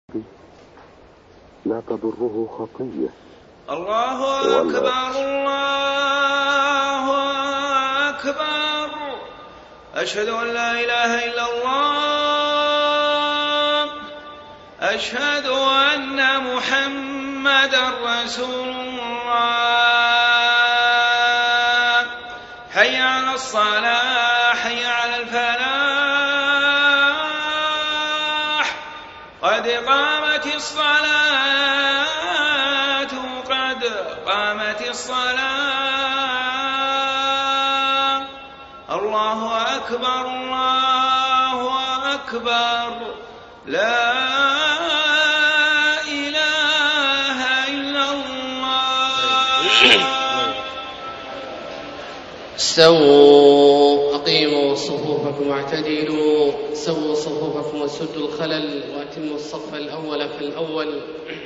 لا تضره خطية. الله أكبر الله أكبر. أشهد أن لا إله إلا الله. أشهد أن محمدا رسول الله. حي على الصلاة حي على الفلاح. قد قامت الصلاة قد قامت الصلاة. الله أكبر الله أكبر. لا إله إلا الله. استووا أقيموا صفوفكم واعتدلوا. سووا صفوفكم وسدوا الخلل وأتموا الصف الأول فالأول.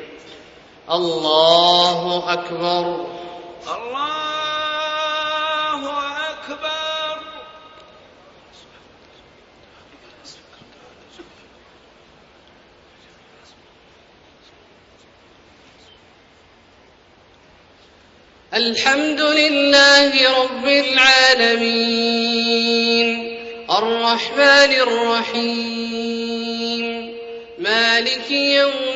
الله أكبر الله أكبر. الحمد لله رب العالمين الرحمن الرحيم مالك يوم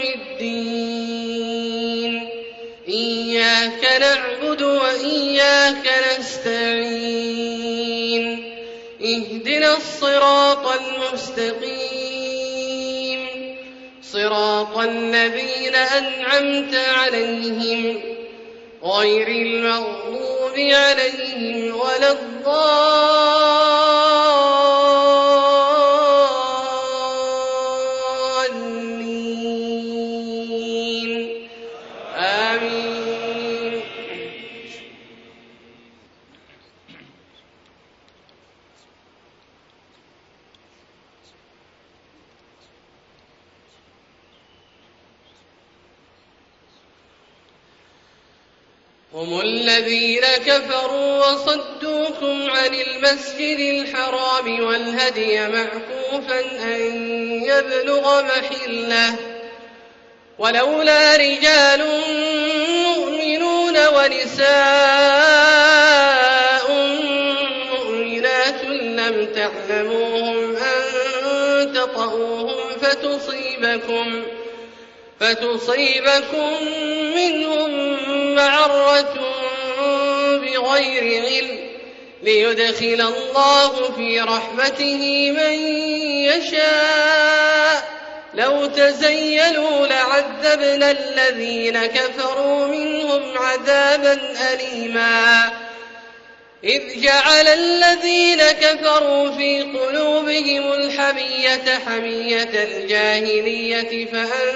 الدين. إياك نعبد وإياك نستعين. اهدنا الصراط المستقيم صراط الذين أنعمت عليهم غير المغضوب عليهم ولا الضالين. آمين. هم الذين كفروا وصدوكم عن المسجد الحرام والهدي معكوفا أن يبلغ محله ولولا رجال مؤمنون ونساء مؤمنات لم تعلموهم أن تطؤوهم فتصيبكم منهم معرة بغير علم ليدخل الله في رحمته من يشاء. لو تزيلوا لعذبنا الذين كفروا منهم عذابا أليما. إذ جعل الذين كفروا في قلوبهم الحمية حمية الجاهلية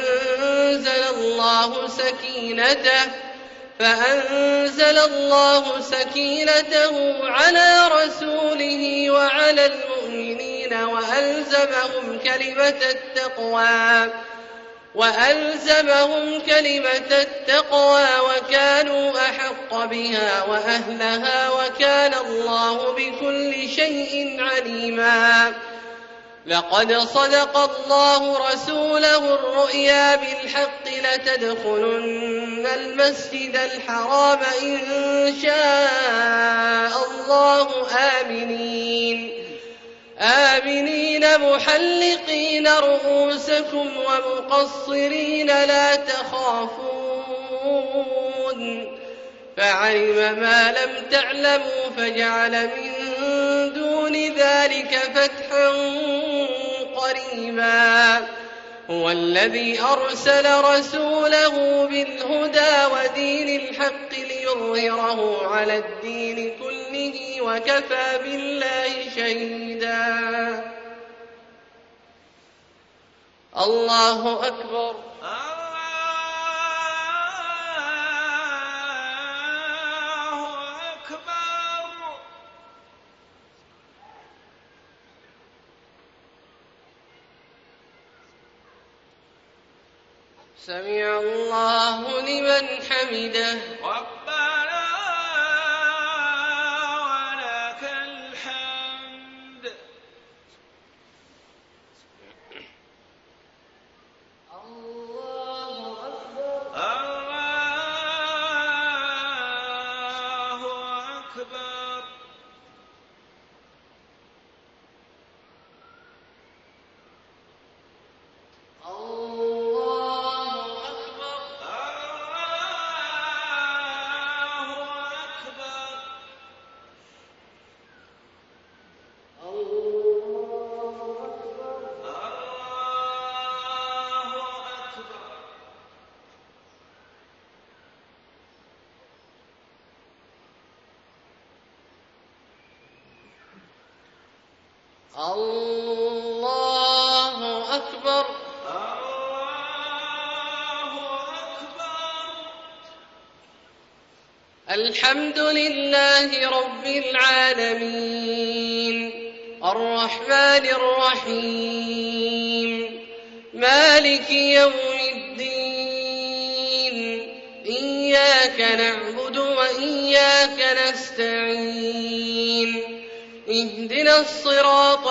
فأنزل الله سكينته على رسوله وعلى المؤمنين وألزمهم كلمة التقوى وكانوا أحق بها وأهلها وكان الله بكل شيء عليما. لقد صدق الله رسوله الرؤيا بالحق لتدخلن المسجد الحرام إن شاء الله آمنين محلقين رؤوسكم ومقصرين لا تخافون. فعلم ما لم تعلموا فجعل من دون ذلك فتحا قريبا. هو الذي أرسل رسوله بالهدى ودين الحق ليظهره على الدين كله وكفى بالله شهيدا. الله أكبر. سمع الله لمن حمده. ربنا ولك الحمد. الله الله أكبر. الله أكبر. الحمد لله رب العالمين الرحمن الرحيم مالك يوم الدين إياك نعبد وإياك نستعين اهدنا الصراط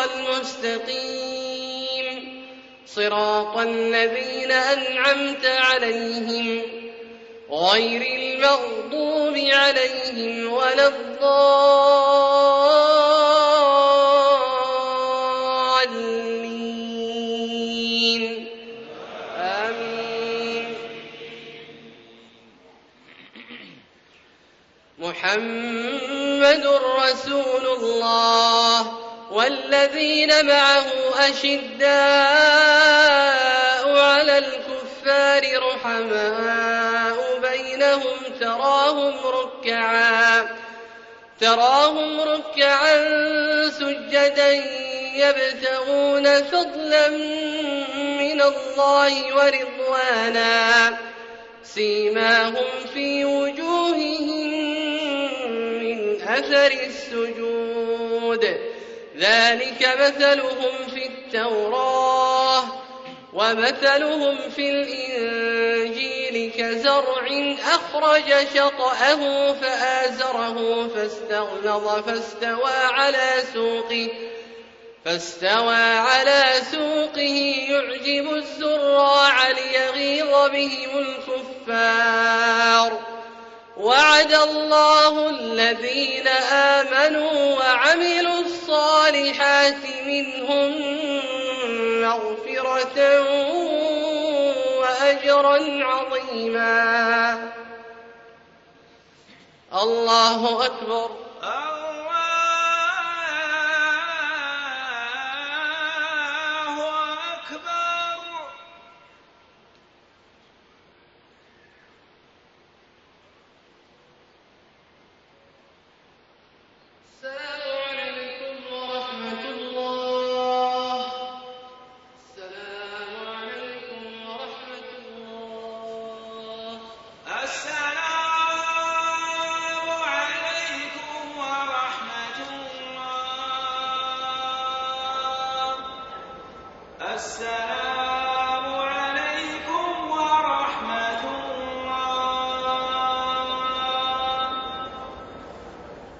المستقيم صراط الذين أنعمت عليهم غير المغضوب عليهم ولا الضالين آمين. محمد رسول الله والذين معه أشداء على الكفار رحماء بينهم تراهم ركعا سجدا يبتغون فضلا من الله ورضوانا سيماهم في وجوههم من أثر السجود ذلك مثلهم في التوراة ومثلهم في الإنجيل كزرع أخرج شطأه فآزره فاستوى على سوقه يعجب الزراع ليغيظ بهم الكفار. وعد الله الذين آمنوا وعملوا الصالحات منهم مغفرة وأجرا عظيما. الله أكبر. السلام